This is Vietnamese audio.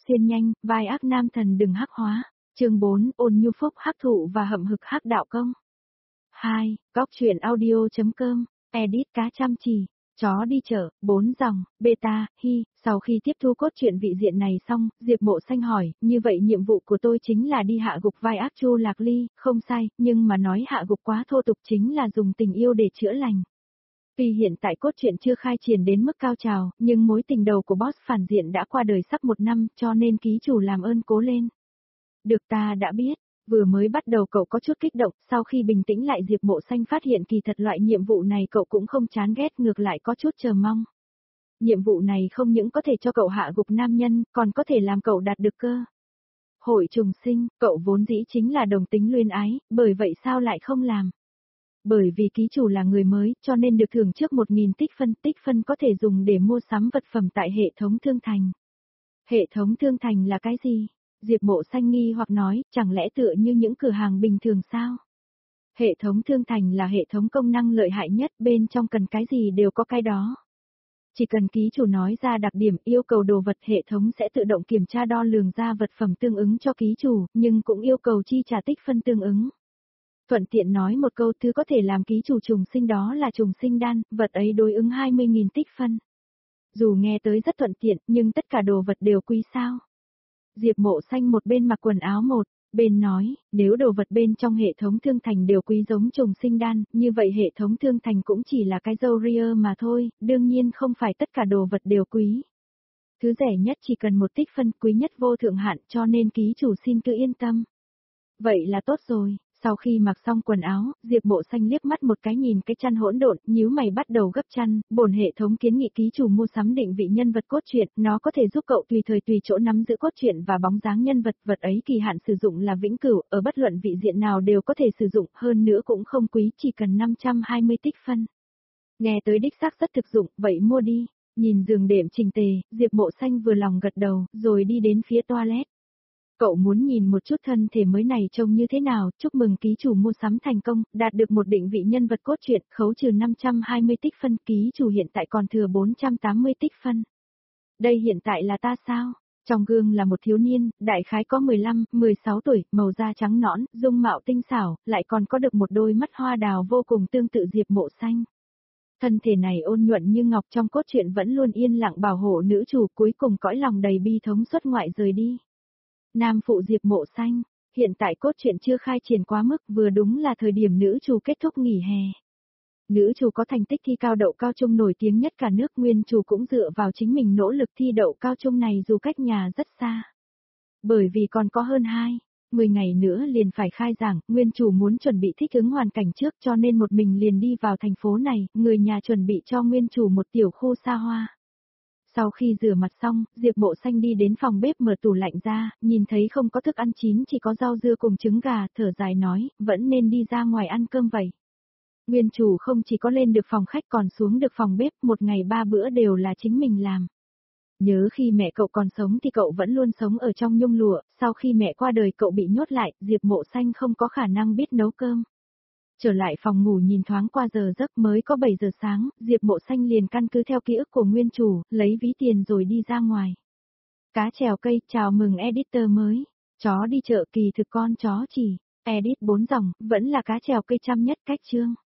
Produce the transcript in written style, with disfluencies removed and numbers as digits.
xiên nhanh, vai ác nam thần đừng hắc hóa. Chương 4, ôn nhu phúc hắc thụ và hậm hực hắc đạo công. 2. Góc truyện audio.com, edit cá chăm chỉ. Chó đi chợ, 4 dòng, beta, hi. Sau khi tiếp thu cốt truyện vị diện này xong, Diệp Mộ Xanh hỏi, như vậy nhiệm vụ của tôi chính là đi hạ gục vai ác Chu Lạc Ly, không sai, nhưng mà nói hạ gục quá thô tục chính là dùng tình yêu để chữa lành. Tuy hiện tại cốt truyện chưa khai triển đến mức cao trào, nhưng mối tình đầu của boss phản diện đã qua đời sắp 1 năm, cho nên ký chủ làm ơn cố lên. Được, ta đã biết. Vừa mới bắt đầu cậu có chút kích động, sau khi bình tĩnh lại Diệp Mộ Xanh phát hiện kỳ thật loại nhiệm vụ này cậu cũng không chán ghét, ngược lại có chút chờ mong. Nhiệm vụ này không những có thể cho cậu hạ gục nam nhân, còn có thể làm cậu đạt được cơ hội trùng sinh, cậu vốn dĩ chính là đồng tính luyến ái, bởi vậy sao lại không làm? Bởi vì ký chủ là người mới, cho nên được thưởng trước 1.000 tích phân có thể dùng để mua sắm vật phẩm tại hệ thống thương thành. Hệ thống thương thành là cái gì? Diệp Mộ Xanh nghi hoặc nói, chẳng lẽ tựa như những cửa hàng bình thường sao? Hệ thống thương thành là hệ thống công năng lợi hại nhất, bên trong cần cái gì đều có cái đó. Chỉ cần ký chủ nói ra đặc điểm yêu cầu đồ vật, hệ thống sẽ tự động kiểm tra đo lường ra vật phẩm tương ứng cho ký chủ, nhưng cũng yêu cầu chi trả tích phân tương ứng. Thuận tiện nói một câu, thứ có thể làm ký chủ trùng sinh đó là trùng sinh đan, vật ấy đối ứng 20.000 tích phân. Dù nghe tới rất thuận tiện, nhưng tất cả đồ vật đều quý sao? Diệp Mộ Xanh một bên mặc quần áo một bên nói, nếu đồ vật bên trong hệ thống thương thành đều quý giống trùng sinh đan, như vậy hệ thống thương thành cũng chỉ là cái dâu ria mà thôi, đương nhiên không phải tất cả đồ vật đều quý. Thứ rẻ nhất chỉ cần 1 tích phân, quý nhất vô thượng hạn, cho nên ký chủ xin cứ yên tâm. Vậy là tốt rồi. Sau khi mặc xong quần áo, Diệp Mộ Xanh liếc mắt một cái nhìn cái chăn hỗn độn, nhíu mày bắt đầu gấp chăn, bổn hệ thống kiến nghị ký chủ mua sắm định vị nhân vật cốt truyện, nó có thể giúp cậu tùy thời tùy chỗ nắm giữ cốt truyện và bóng dáng nhân vật, vật ấy kỳ hạn sử dụng là vĩnh cửu, ở bất luận vị diện nào đều có thể sử dụng, hơn nữa cũng không quý, chỉ cần 520 tích phân. Nghe tới đích xác rất thực dụng, vậy mua đi. Nhìn giường đệm chỉnh tề, Diệp Mộ Xanh vừa lòng gật đầu, rồi đi đến phía toilet. Cậu muốn nhìn một chút thân thể mới này trông như thế nào, chúc mừng ký chủ mua sắm thành công, đạt được một định vị nhân vật cốt truyện, khấu trừ 520 tích phân, ký chủ hiện tại còn thừa 480 tích phân. Đây hiện tại là ta sao? Trong gương là một thiếu niên, đại khái có 15, 16 tuổi, màu da trắng nõn, dung mạo tinh xảo, lại còn có được một đôi mắt hoa đào vô cùng tương tự Diệp Mộ Xanh. Thân thể này ôn nhuận như ngọc, trong cốt truyện vẫn luôn yên lặng bảo hộ nữ chủ, cuối cùng cõi lòng đầy bi thống xuất ngoại rời đi. Nam phụ Diệp Mộ Xanh, hiện tại cốt truyện chưa khai triển quá mức, vừa đúng là thời điểm nữ chủ kết thúc nghỉ hè. Nữ chủ có thành tích thi cao đậu cao trung nổi tiếng nhất cả nước, nguyên chủ cũng dựa vào chính mình nỗ lực thi đậu cao trung này dù cách nhà rất xa. Bởi vì còn có hơn 10 ngày nữa liền phải khai giảng, nguyên chủ muốn chuẩn bị thích ứng hoàn cảnh trước cho nên một mình liền đi vào thành phố này, người nhà chuẩn bị cho nguyên chủ một tiểu khu xa hoa. Sau khi rửa mặt xong, Diệp Mộ Xanh đi đến phòng bếp mở tủ lạnh ra, nhìn thấy không có thức ăn chín chỉ có rau dưa cùng trứng gà, thở dài nói, vẫn nên đi ra ngoài ăn cơm vậy. Nguyên chủ không chỉ có lên được phòng khách còn xuống được phòng bếp, một ngày 3 bữa đều là chính mình làm. Nhớ khi mẹ cậu còn sống thì cậu vẫn luôn sống ở trong nhung lụa, sau khi mẹ qua đời cậu bị nhốt lại, Diệp Mộ Xanh không có khả năng biết nấu cơm. Trở lại phòng ngủ nhìn thoáng qua giờ giấc, mới có 7 giờ sáng, Diệp Mộ Xanh liền căn cứ theo ký ức của nguyên chủ, lấy ví tiền rồi đi ra ngoài. Cá trèo cây, chào mừng editor mới. Chó đi chợ kỳ thực con chó chỉ. Edit 4 dòng, vẫn là cá trèo cây chăm nhất cách chương.